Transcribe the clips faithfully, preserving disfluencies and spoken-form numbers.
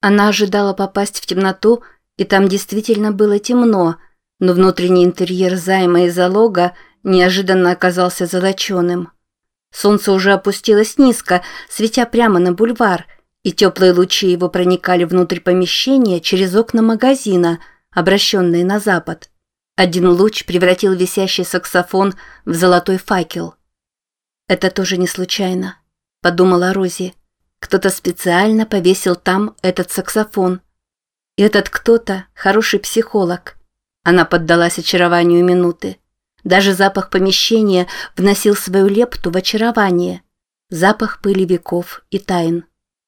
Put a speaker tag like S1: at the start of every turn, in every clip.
S1: Она ожидала попасть в темноту, и там действительно было темно, но внутренний интерьер займа и залога неожиданно оказался золоченым. Солнце уже опустилось низко, светя прямо на бульвар, и теплые лучи его проникали внутрь помещения через окна магазина, обращенные на запад. Один луч превратил висящий саксофон в золотой факел. «Это тоже не случайно», — подумала Рози. «Кто-то специально повесил там этот саксофон. И этот кто-то — хороший психолог». Она поддалась очарованию минуты. Даже запах помещения вносил свою лепту в очарование. Запах пыли веков и тайн.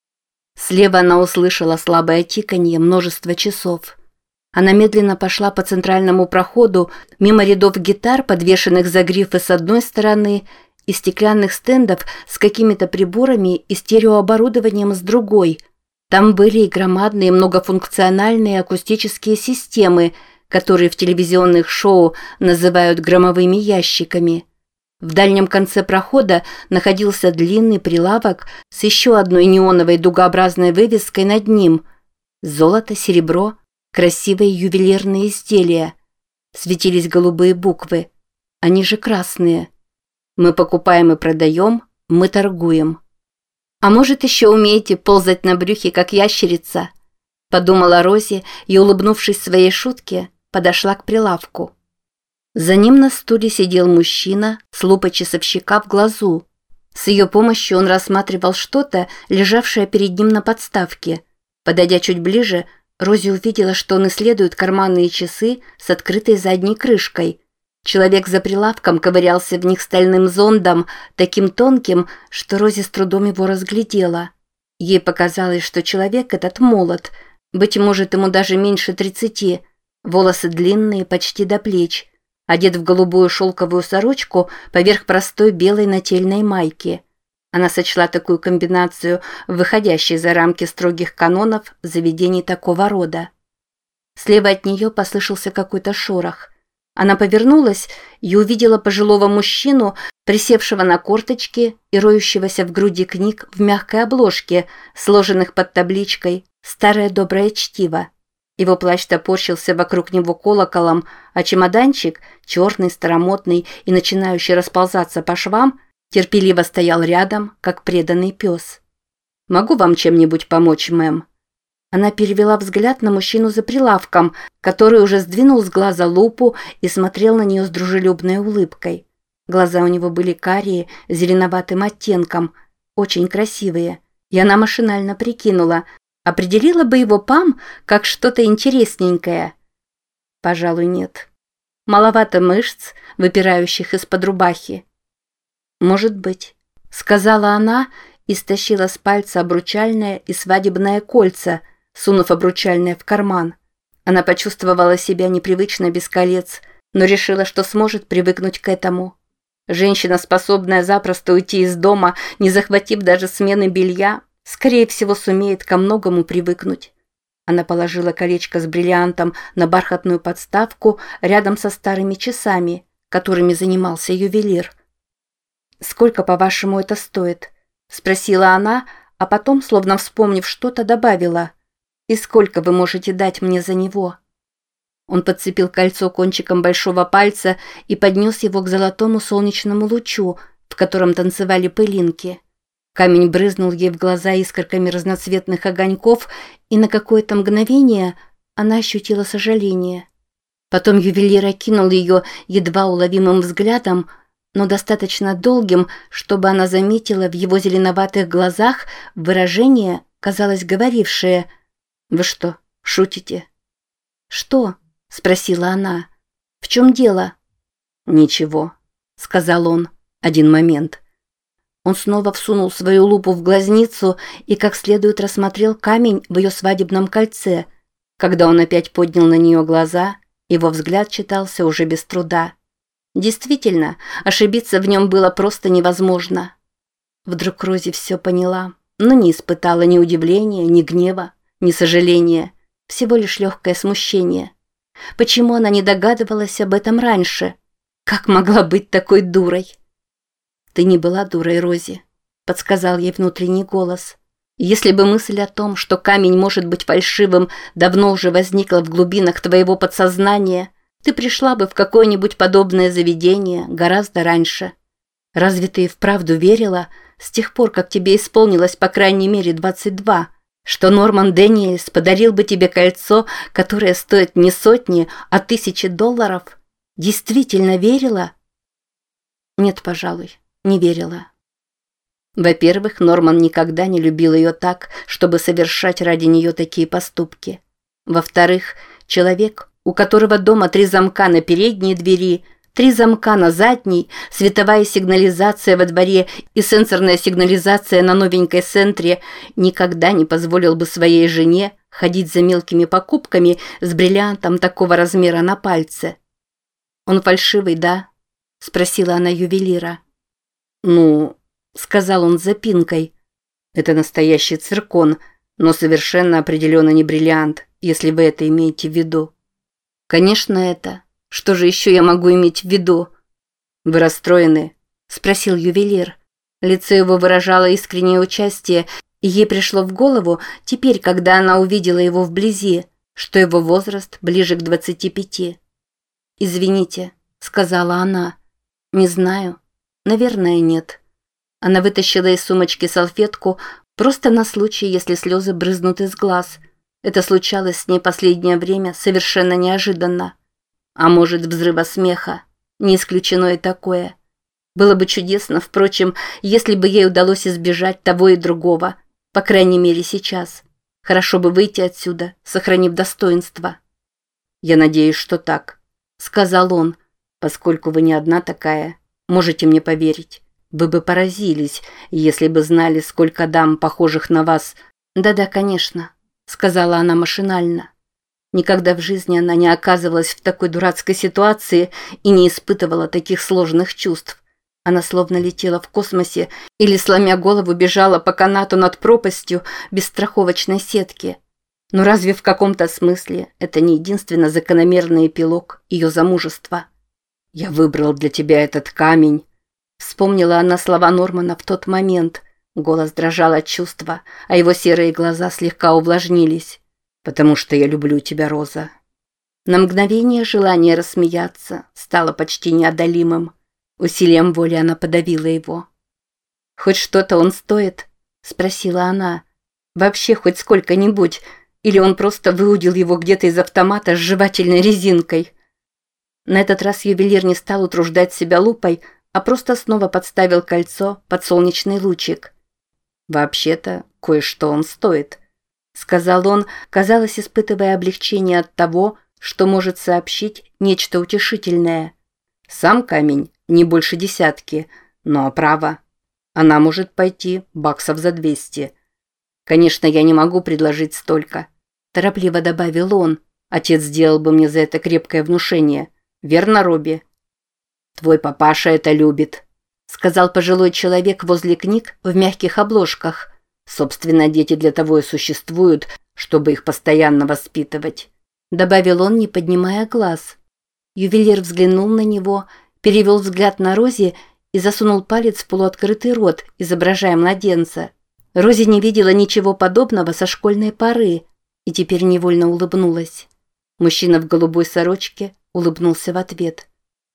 S1: Слева она услышала слабое тиканье множества часов. Она медленно пошла по центральному проходу, мимо рядов гитар, подвешенных за грифы с одной стороны, и стеклянных стендов с какими-то приборами и стереооборудованием с другой. Там были и громадные многофункциональные акустические системы, которые в телевизионных шоу называют громовыми ящиками. В дальнем конце прохода находился длинный прилавок с еще одной неоновой дугообразной вывеской над ним. Золото, серебро, красивые ювелирные изделия. Светились голубые буквы. Они же красные. Мы покупаем и продаем, мы торгуем. А может, еще умеете ползать на брюхе, как ящерица? Подумала Рози и, улыбнувшись своей шутке, подошла к прилавку. За ним на стуле сидел мужчина с лупой часовщика в глазу. С ее помощью он рассматривал что-то, лежавшее перед ним на подставке. Подойдя чуть ближе, Рози увидела, что он исследует карманные часы с открытой задней крышкой. Человек за прилавком ковырялся в них стальным зондом, таким тонким, что Рози с трудом его разглядела. Ей показалось, что человек этот молод, быть может, ему даже меньше тридцати, волосы длинные, почти до плеч, одет в голубую шелковую сорочку поверх простой белой нательной майки. Она сочла такую комбинацию, выходящей за рамки строгих канонов заведений такого рода. Слева от нее послышался какой-то шорох. Она повернулась и увидела пожилого мужчину, присевшего на корточки и роющегося в груди книг в мягкой обложке, сложенных под табличкой «Старое доброе чтиво». Его плащ топорщился вокруг него колоколом, а чемоданчик, черный, старомодный и начинающий расползаться по швам, терпеливо стоял рядом, как преданный пес. «Могу вам чем-нибудь помочь, мэм?» Она перевела взгляд на мужчину за прилавком, который уже сдвинул с глаза лупу и смотрел на нее с дружелюбной улыбкой. Глаза у него были карие, с зеленоватым оттенком, очень красивые, и она машинально прикинула, определила бы его Пам как что-то интересненькое. Пожалуй, нет. Маловато мышц, выпирающих из-под рубахи. «Может быть», — сказала она и стащила с пальца обручальное и свадебное кольца, сунув обручальное в карман. Она почувствовала себя непривычно без колец, но решила, что сможет привыкнуть к этому. Женщина, способная запросто уйти из дома, не захватив даже смены белья, скорее всего, сумеет ко многому привыкнуть. Она положила колечко с бриллиантом на бархатную подставку рядом со старыми часами, которыми занимался ювелир. «Сколько, по-вашему, это стоит?» – спросила она, а потом, словно вспомнив что-то, добавила: «И сколько вы можете дать мне за него?» Он подцепил кольцо кончиком большого пальца и поднес его к золотому солнечному лучу, в котором танцевали пылинки. Камень брызнул ей в глаза искорками разноцветных огоньков, и на какое-то мгновение она ощутила сожаление. Потом ювелир окинул ее едва уловимым взглядом, но достаточно долгим, чтобы она заметила в его зеленоватых глазах выражение, казалось, говорившее: «Вы что, шутите?» «Что?» – спросила она. «В чем дело?» «Ничего», – сказал он. «Один момент». Он снова всунул свою лупу в глазницу и как следует рассмотрел камень в ее свадебном кольце. Когда он опять поднял на нее глаза, его взгляд читался уже без труда. Действительно, ошибиться в нем было просто невозможно. Вдруг Рози все поняла, но не испытала ни удивления, ни гнева, ни сожаления, всего лишь легкое смущение. Почему она не догадывалась об этом раньше? Как могла быть такой дурой? «Ты не была дурой, Рози», — подсказал ей внутренний голос. Если бы мысль о том, что камень может быть фальшивым, давно уже возникла в глубинах твоего подсознания, ты пришла бы в какое-нибудь подобное заведение гораздо раньше. Разве ты и вправду верила, с тех пор, как тебе исполнилось по крайней мере двадцать два, что Норман Дэниелс подарил бы тебе кольцо, которое стоит не сотни, а тысячи долларов? Действительно верила? Нет, пожалуй, не верила. Во-первых, Норман никогда не любил ее так, чтобы совершать ради нее такие поступки. Во-вторых, человек, у которого дома три замка на передней двери, три замка на задней, световая сигнализация во дворе и сенсорная сигнализация на новенькой Сентре, никогда не позволил бы своей жене ходить за мелкими покупками с бриллиантом такого размера на пальце. «Он фальшивый, да?» – спросила она ювелира. «Ну...» — сказал он с запинкой. «Это настоящий циркон, но совершенно определенно не бриллиант, если вы это имеете в виду». «Конечно, это. Что же еще я могу иметь в виду?» «Вы расстроены?» — спросил ювелир. Лицо его выражало искреннее участие, и ей пришло в голову, теперь, когда она увидела его вблизи, что его возраст ближе к двадцати пяти. «Извините», — сказала она. «Не знаю. Наверное, нет». Она вытащила из сумочки салфетку просто на случай, если слезы брызнут из глаз. Это случалось с ней последнее время совершенно неожиданно. А может, взрыва смеха. Не исключено и такое. Было бы чудесно, впрочем, если бы ей удалось избежать того и другого. По крайней мере, сейчас. Хорошо бы выйти отсюда, сохранив достоинство. «Я надеюсь, что так», — сказал он. «Поскольку вы не одна такая, можете мне поверить. Вы бы поразились, если бы знали, сколько дам, похожих на вас». «Да-да, конечно», — сказала она машинально. Никогда в жизни она не оказывалась в такой дурацкой ситуации и не испытывала таких сложных чувств. Она словно летела в космосе или, сломя голову, бежала по канату над пропастью без страховочной сетки. Но разве в каком-то смысле это не единственно закономерный эпилог ее замужества? «Я выбрал для тебя этот камень», — вспомнила она слова Нормана в тот момент. Голос дрожал от чувства, а его серые глаза слегка увлажнились. «Потому что я люблю тебя, Роза». На мгновение желание рассмеяться стало почти неодолимым. Усилием воли она подавила его. «Хоть что-то он стоит?» — спросила она. «Вообще хоть сколько-нибудь? Или он просто выудил его где-то из автомата с жевательной резинкой?» На этот раз ювелир не стал утруждать себя лупой, а просто снова подставил кольцо под солнечный лучик. «Вообще-то, кое-что он стоит», — сказал он, казалось, испытывая облегчение от того, что может сообщить нечто утешительное. «Сам камень не больше десятки, но оправа. Она может пойти баксов за двести. Конечно, я не могу предложить столько», — торопливо добавил он. «Отец сделал бы мне за это крепкое внушение. Верно, Робби?» «Твой папаша это любит», — сказал пожилой человек возле книг в мягких обложках. «Собственно, дети для того и существуют, чтобы их постоянно воспитывать», — добавил он, не поднимая глаз. Ювелир взглянул на него, перевел взгляд на Рози и засунул палец в полуоткрытый рот, изображая младенца. Рози не видела ничего подобного со школьной поры и теперь невольно улыбнулась. Мужчина в голубой сорочке улыбнулся в ответ.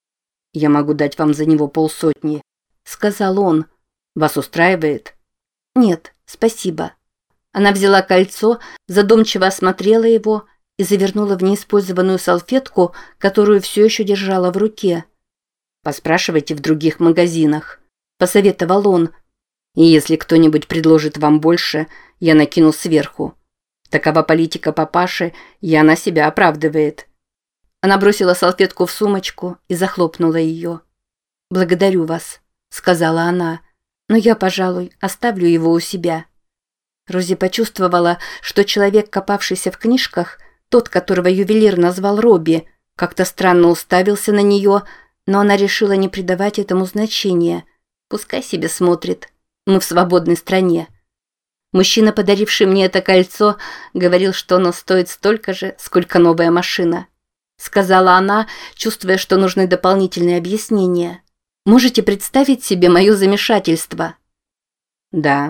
S1: «Я могу дать вам за него полсотни», — сказал он. «Вас устраивает?» «Нет, спасибо». Она взяла кольцо, задумчиво осмотрела его и завернула в неиспользованную салфетку, которую все еще держала в руке. «Поспрашивайте в других магазинах», — посоветовал он. «И если кто-нибудь предложит вам больше, я накину сверху. Такова политика папаши, и она себя оправдывает». Она бросила салфетку в сумочку и захлопнула ее. «Благодарю вас», — сказала она, — «но я, пожалуй, оставлю его у себя». Рози почувствовала, что человек, копавшийся в книжках, тот, которого ювелир назвал Робби, как-то странно уставился на нее, но она решила не придавать этому значения. Пускай себе смотрит. Мы в свободной стране. Мужчина, подаривший мне это кольцо, говорил, что оно стоит столько же, сколько новая машина. Сказала она, чувствуя, что нужны дополнительные объяснения. «Можете представить себе мое замешательство?» «Да,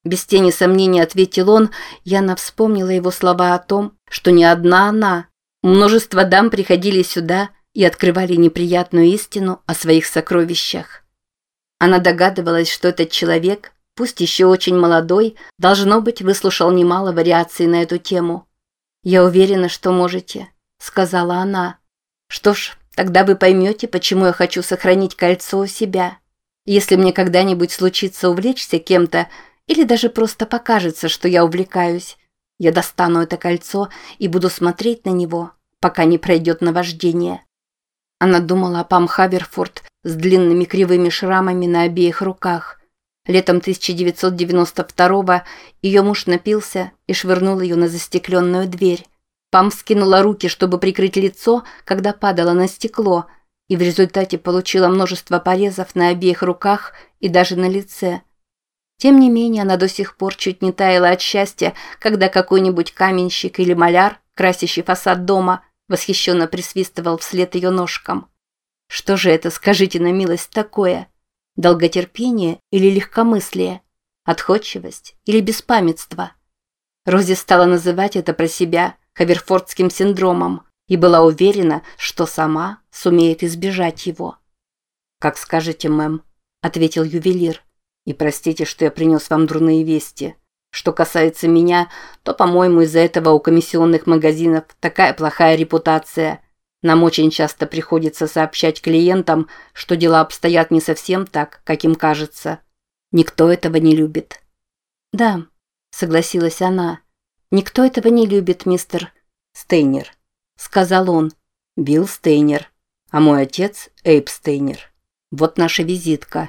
S1: Без тени сомнения ответил он. Яна вспомнила его слова о том, что не одна она. Множество дам приходили сюда и открывали неприятную истину о своих сокровищах. Она догадывалась, что этот человек, пусть еще очень молодой, должно быть, выслушал немало вариаций на эту тему. «Я уверена, что можете», — сказала она. «Что ж, тогда вы поймете, почему я хочу сохранить кольцо у себя. Если мне когда-нибудь случится увлечься кем-то, или даже просто покажется, что я увлекаюсь, я достану это кольцо и буду смотреть на него, пока не пройдет наваждение». Она думала о Пам Хаберфорд с длинными кривыми шрамами на обеих руках. Летом тысяча девятьсот девяносто второго ее муж напился и швырнул ее на застекленную дверь. Пам скинула руки, чтобы прикрыть лицо, когда падала на стекло, и в результате получила множество порезов на обеих руках и даже на лице. Тем не менее, она до сих пор чуть не таяла от счастья, когда какой-нибудь каменщик или маляр, красящий фасад дома, восхищенно присвистывал вслед ее ножкам. Что же это, скажите на милость, такое? Долготерпение или легкомыслие? Отходчивость или беспамятство? Рози стала называть это про себя Хаберфордским синдромом и была уверена, что сама сумеет избежать его. «Как скажете, мэм», — ответил ювелир. «И простите, что я принес вам дурные вести. Что касается меня, то, по-моему, из-за этого у комиссионных магазинов такая плохая репутация. Нам очень часто приходится сообщать клиентам, что дела обстоят не совсем так, как им кажется. Никто этого не любит». «Да», — согласилась она. «Никто этого не любит, мистер Стейнер», — сказал он. «Билл Стейнер. А мой отец Эйб Стейнер. Вот наша визитка».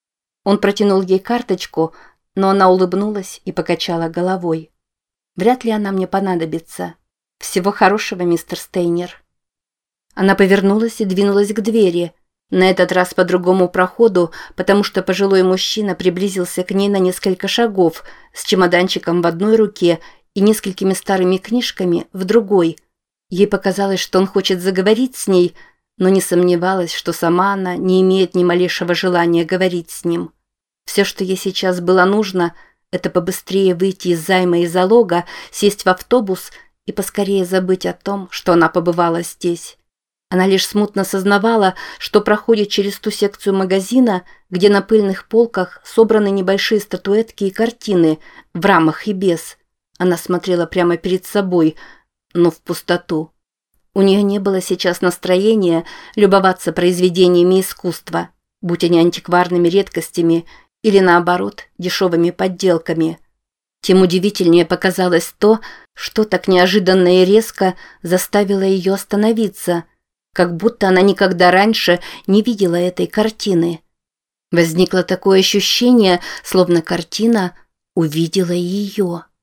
S1: Он протянул ей карточку, но она улыбнулась и покачала головой. «Вряд ли она мне понадобится. Всего хорошего, мистер Стейнер». Она повернулась и двинулась к двери, на этот раз по другому проходу, потому что пожилой мужчина приблизился к ней на несколько шагов с чемоданчиком в одной руке и несколькими старыми книжками в другой. Ей показалось, что он хочет заговорить с ней, но не сомневалась, что сама она не имеет ни малейшего желания говорить с ним. Все, что ей сейчас было нужно, это побыстрее выйти из займа и залога, сесть в автобус и поскорее забыть о том, что она побывала здесь. Она лишь смутно сознавала, что проходит через ту секцию магазина, где на пыльных полках собраны небольшие статуэтки и картины, в рамах и без. Она смотрела прямо перед собой, но в пустоту. У нее не было сейчас настроения любоваться произведениями искусства, будь они антикварными редкостями или, наоборот, дешевыми подделками. Тем удивительнее показалось то, что так неожиданно и резко заставило ее остановиться, как будто она никогда раньше не видела этой картины. Возникло такое ощущение, словно картина увидела ее.